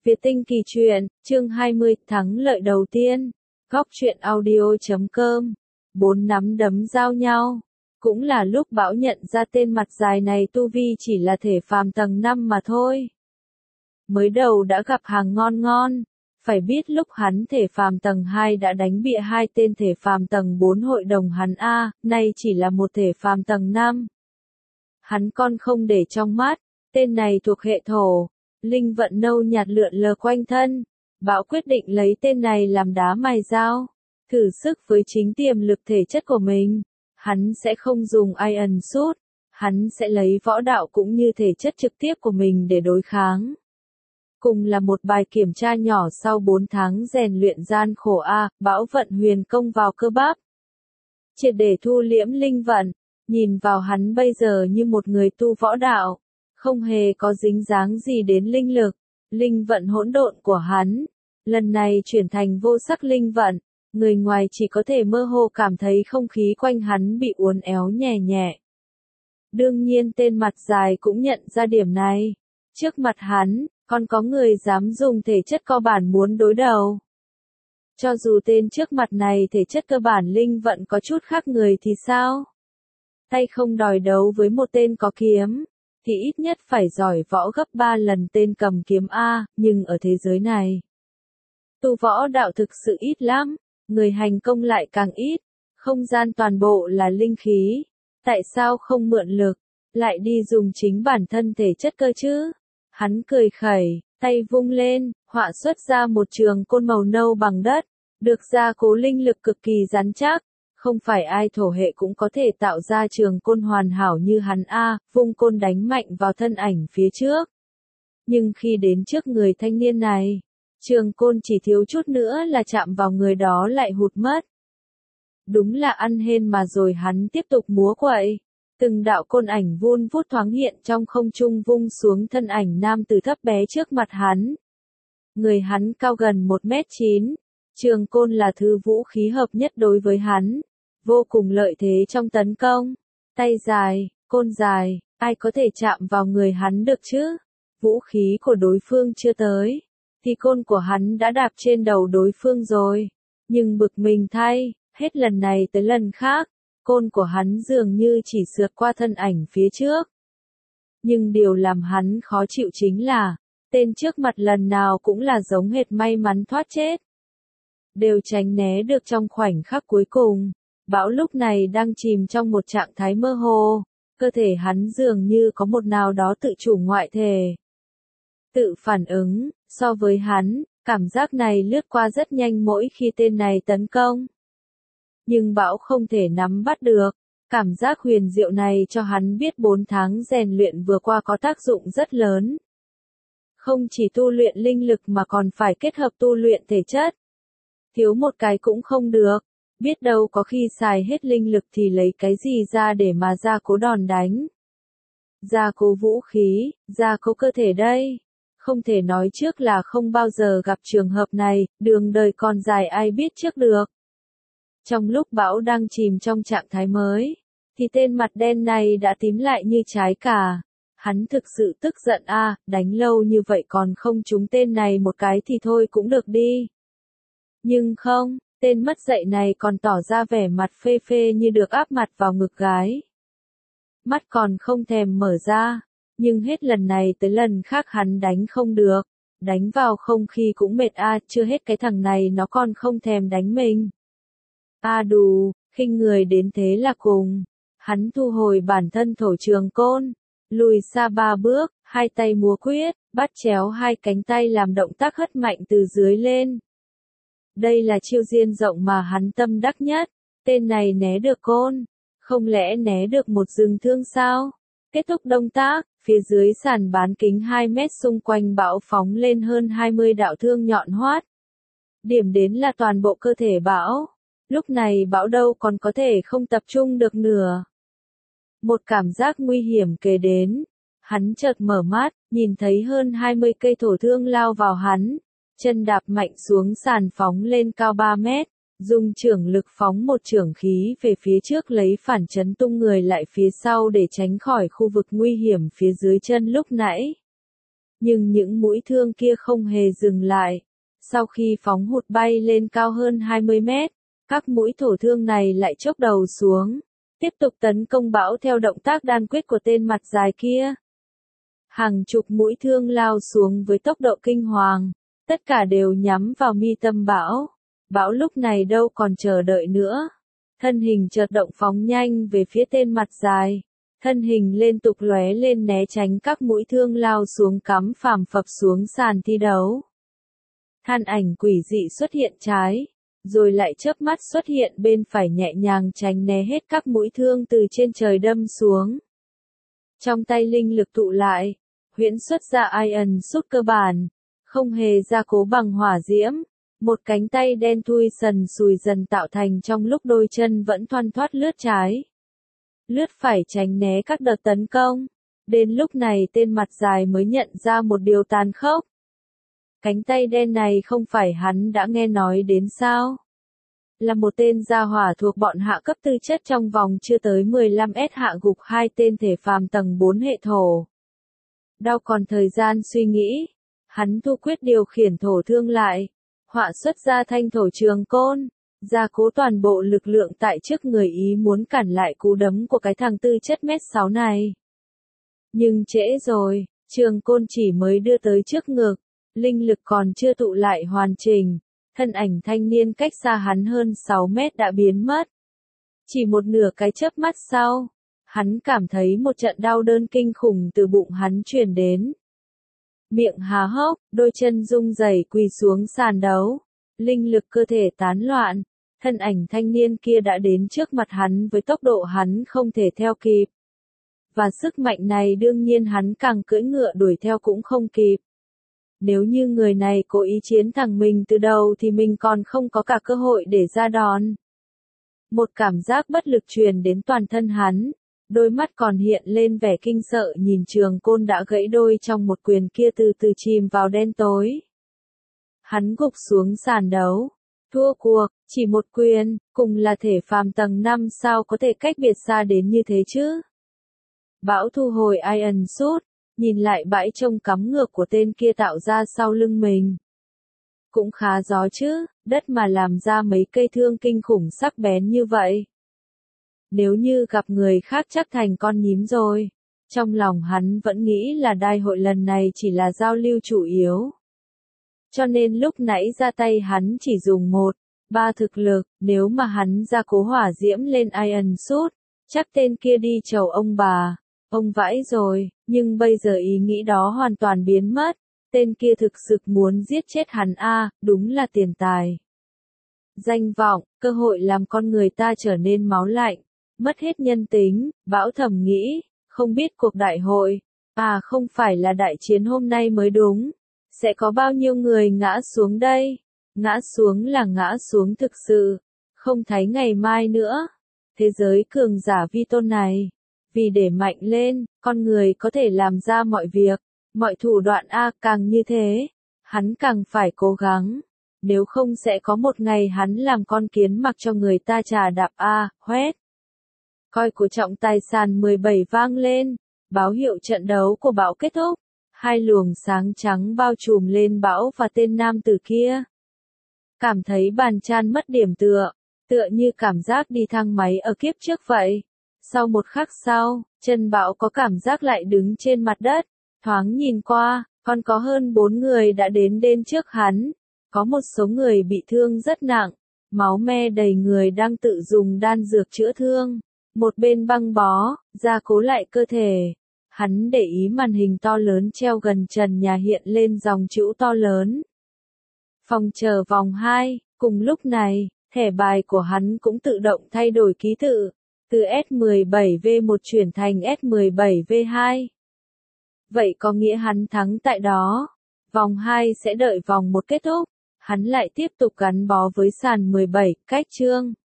Việt Tinh Kỳ Truyện, chương 20, thắng lợi đầu tiên. Góc truyện audio.com. 4 nắm đấm giao nhau. Cũng là lúc Bão nhận ra tên mặt dài này tu vi chỉ là thể phàm tầng 5 mà thôi. Mới đầu đã gặp hàng ngon ngon. Phải biết lúc hắn thể phàm tầng 2 đã đánh bại hai tên thể phàm tầng 4 hội đồng hắn A, nay chỉ là một thể phàm tầng 5. Hắn còn không để trong mắt, tên này thuộc hệ thổ. Linh vận nâu nhạt lượn lờ quanh thân. Bão quyết định lấy tên này làm đá mài dao. Thử sức với chính tiềm lực thể chất của mình. Hắn sẽ không dùng Iron Suit. Hắn sẽ lấy võ đạo cũng như thể chất trực tiếp của mình để đối kháng. Cùng là một bài kiểm tra nhỏ sau 4 tháng rèn luyện gian khổ A, Bão vận huyền công vào cơ bắp. Triệt để thu liễm linh vận. Nhìn vào hắn bây giờ như một người tu võ đạo. Không hề có dính dáng gì đến linh lực, linh vận hỗn độn của hắn. Lần này chuyển thành vô sắc linh vận, người ngoài chỉ có thể mơ hồ cảm thấy không khí quanh hắn bị uốn éo nhẹ nhẹ. Đương nhiên tên mặt dài cũng nhận ra điểm này. Trước mặt hắn, còn có người dám dùng thể chất cơ bản muốn đối đầu. Cho dù tên trước mặt này thể chất cơ bản linh vận có chút khác người thì sao? Tay không đòi đấu với một tên có kiếm. Thì ít nhất phải giỏi võ gấp 3 lần tên cầm kiếm A, nhưng ở thế giới này, tu võ đạo thực sự ít lắm, người hành công lại càng ít, không gian toàn bộ là linh khí, tại sao không mượn lực, lại đi dùng chính bản thân thể chất cơ chứ? Hắn cười khẩy, tay vung lên, họa xuất ra một trường côn màu nâu bằng đất, được gia cố linh lực cực kỳ rắn chắc. Không phải ai thổ hệ cũng có thể tạo ra trường côn hoàn hảo như hắn A, vung côn đánh mạnh vào thân ảnh phía trước. Nhưng khi đến trước người thanh niên này, trường côn chỉ thiếu chút nữa là chạm vào người đó lại hụt mất. Đúng là ăn hên mà rồi hắn tiếp tục múa quậy. Từng đạo côn ảnh vun vút thoáng hiện trong không trung vung xuống thân ảnh nam tử thấp bé trước mặt hắn. Người hắn cao gần 1m9, trường côn là thứ vũ khí hợp nhất đối với hắn. Vô cùng lợi thế trong tấn công. Tay dài, côn dài, ai có thể chạm vào người hắn được chứ? Vũ khí của đối phương chưa tới, thì côn của hắn đã đạp trên đầu đối phương rồi. Nhưng bực mình thay, hết lần này tới lần khác, côn của hắn dường như chỉ sượt qua thân ảnh phía trước. Nhưng điều làm hắn khó chịu chính là, tên trước mặt lần nào cũng là giống hệt may mắn thoát chết. Đều tránh né được trong khoảnh khắc cuối cùng. Bão lúc này đang chìm trong một trạng thái mơ hồ, cơ thể hắn dường như có một nào đó tự chủ ngoại thể. Tự phản ứng, so với hắn, cảm giác này lướt qua rất nhanh mỗi khi tên này tấn công. Nhưng Bão không thể nắm bắt được, cảm giác huyền diệu này cho hắn biết 4 tháng rèn luyện vừa qua có tác dụng rất lớn. Không chỉ tu luyện linh lực mà còn phải kết hợp tu luyện thể chất. Thiếu một cái cũng không được. Biết đâu có khi xài hết linh lực thì lấy cái gì ra để mà gia cố đòn đánh. Gia cố vũ khí, gia cố cơ thể đây. Không thể nói trước là không bao giờ gặp trường hợp này, đường đời còn dài ai biết trước được. Trong lúc Bão đang chìm trong trạng thái mới, thì tên mặt đen này đã tím lại như trái cà. Hắn thực sự tức giận a, đánh lâu như vậy còn không trúng tên này một cái thì thôi cũng được đi. Nhưng không. Tên mất dạy này còn tỏ ra vẻ mặt phê phê như được áp mặt vào ngực gái. Mắt còn không thèm mở ra, nhưng hết lần này tới lần khác hắn đánh không được, đánh vào không khí cũng mệt a, chưa hết cái thằng này nó còn không thèm đánh mình. A đù, khinh người đến thế là cùng. Hắn thu hồi bản thân thổ trường côn, lùi xa 3 bước, hai tay múa quyết, bắt chéo hai cánh tay làm động tác hất mạnh từ dưới lên. Đây là chiêu diên rộng mà hắn tâm đắc nhất, tên này né được côn, không lẽ né được một rừng thương sao? Kết thúc động tác, phía dưới sàn bán kính 2 mét xung quanh Bão phóng lên hơn 20 đạo thương nhọn hoắt. Điểm đến là toàn bộ cơ thể Bão, lúc này Bão đâu còn có thể không tập trung được nữa. Một cảm giác nguy hiểm kề đến, hắn chợt mở mắt, nhìn thấy hơn 20 cây thổ thương lao vào hắn. Chân đạp mạnh xuống sàn phóng lên cao 3 mét, dùng chưởng lực phóng một chưởng khí về phía trước lấy phản chấn tung người lại phía sau để tránh khỏi khu vực nguy hiểm phía dưới chân lúc nãy. Nhưng những mũi thương kia không hề dừng lại. Sau khi phóng hụt bay lên cao hơn 20 mét, các mũi thổ thương này lại chốc đầu xuống, tiếp tục tấn công bão theo động tác đan quyết của tên mặt dài kia. Hàng chục mũi thương lao xuống với tốc độ kinh hoàng, tất cả đều nhắm vào mi tâm bão. Bão lúc này đâu còn chờ đợi nữa. Thân hình chợt động phóng nhanh về phía tên mặt dài. Thân hình liên tục lóe lên né tránh các mũi thương lao xuống cắm phàm phập xuống sàn thi đấu. Than ảnh quỷ dị xuất hiện trái, rồi lại chớp mắt xuất hiện bên phải nhẹ nhàng tránh né hết các mũi thương từ trên trời đâm xuống. Trong tay linh lực tụ lại, huyễn xuất ra Iron Sút cơ bản, không hề gia cố bằng hỏa diễm. Một cánh tay đen thui sần sùi dần tạo thành trong lúc đôi chân vẫn thoăn thoắt lướt trái. Lướt phải tránh né các đợt tấn công. Đến lúc này tên mặt dài mới nhận ra một điều tàn khốc. Cánh tay đen này không phải hắn đã nghe nói đến sao? Là một tên gia hỏa thuộc bọn hạ cấp tư chất trong vòng chưa tới 15S hạ gục hai tên thể phàm tầng 4 hệ thổ. Đau còn thời gian suy nghĩ, hắn thu quyết điều khiển thổ thương lại, họa xuất ra thanh thổ trường côn, gia cố toàn bộ lực lượng tại trước người ý muốn cản lại cú đấm của cái thằng tư chất mét 6 này. Nhưng trễ rồi, trường côn chỉ mới đưa tới trước ngực, linh lực còn chưa tụ lại hoàn chỉnh, thân ảnh thanh niên cách xa hắn hơn 6 mét đã biến mất. Chỉ một nửa cái chớp mắt sau, hắn cảm thấy một trận đau đớn kinh khủng từ bụng hắn truyền đến. Miệng há hốc, đôi chân rung rẩy quỳ xuống sàn đấu, linh lực cơ thể tán loạn, thân ảnh thanh niên kia đã đến trước mặt hắn với tốc độ hắn không thể theo kịp. Và sức mạnh này đương nhiên hắn càng cưỡi ngựa đuổi theo cũng không kịp. Nếu như người này cố ý chiến thẳng mình từ đầu thì mình còn không có cả cơ hội để ra đòn. Một cảm giác bất lực truyền đến toàn thân hắn. Đôi mắt còn hiện lên vẻ kinh sợ nhìn trường côn đã gãy đôi trong một quyền kia từ từ chìm vào đen tối. Hắn gục xuống sàn đấu. Thua cuộc, chỉ một quyền, cùng là thể phàm tầng 5 sao có thể cách biệt xa đến như thế chứ? Bão thu hồi Iron Sút, nhìn lại bãi trông cắm ngược của tên kia tạo ra sau lưng mình. Cũng khá gió chứ, đất mà làm ra mấy cây thương kinh khủng sắc bén như vậy. Nếu như gặp người khác chắc thành con nhím rồi. Trong lòng hắn vẫn nghĩ là đại hội lần này chỉ là giao lưu chủ yếu. Cho nên lúc nãy ra tay hắn chỉ dùng 1/3 thực lực, nếu mà hắn gia cố hỏa diễm lên Iron Sút, chắc tên kia đi chầu ông bà. Ông vãi rồi, nhưng bây giờ ý nghĩ đó hoàn toàn biến mất. Tên kia thực sự muốn giết chết hắn đúng là tiền tài. Danh vọng, cơ hội làm con người ta trở nên máu lạnh. Mất hết nhân tính, Bão thầm nghĩ, không biết cuộc đại hội, không phải là đại chiến hôm nay mới đúng, sẽ có bao nhiêu người ngã xuống đây, ngã xuống là ngã xuống thực sự, không thấy ngày mai nữa. Thế giới cường giả vi tôn này, vì để mạnh lên, con người có thể làm ra mọi việc, mọi thủ đoạn càng như thế, hắn càng phải cố gắng, nếu không sẽ có một ngày hắn làm con kiến mặc cho người ta chà đạp hoét. Còi của trọng tài sàn 17 vang lên, báo hiệu trận đấu của Bão kết thúc. Hai luồng sáng trắng bao trùm lên Bão và tên nam tử kia. Cảm thấy bàn chan mất điểm tựa như cảm giác đi thang máy ở kiếp trước vậy. Sau một khắc sau, chân Bão có cảm giác lại đứng trên mặt đất, thoáng nhìn qua, còn có hơn 4 người đã đến trước hắn. Có một số người bị thương rất nặng, máu me đầy người đang tự dùng đan dược chữa thương. Một bên băng bó, gia cố lại cơ thể. Hắn để ý màn hình to lớn treo gần trần nhà hiện lên dòng chữ to lớn. Phòng chờ vòng 2, cùng lúc này, thẻ bài của hắn cũng tự động thay đổi ký tự, từ S17V1 chuyển thành S17V2. Vậy có nghĩa hắn thắng tại đó. Vòng 2 sẽ đợi vòng 1 kết thúc, hắn lại tiếp tục gắn bó với sàn 17, cách chương.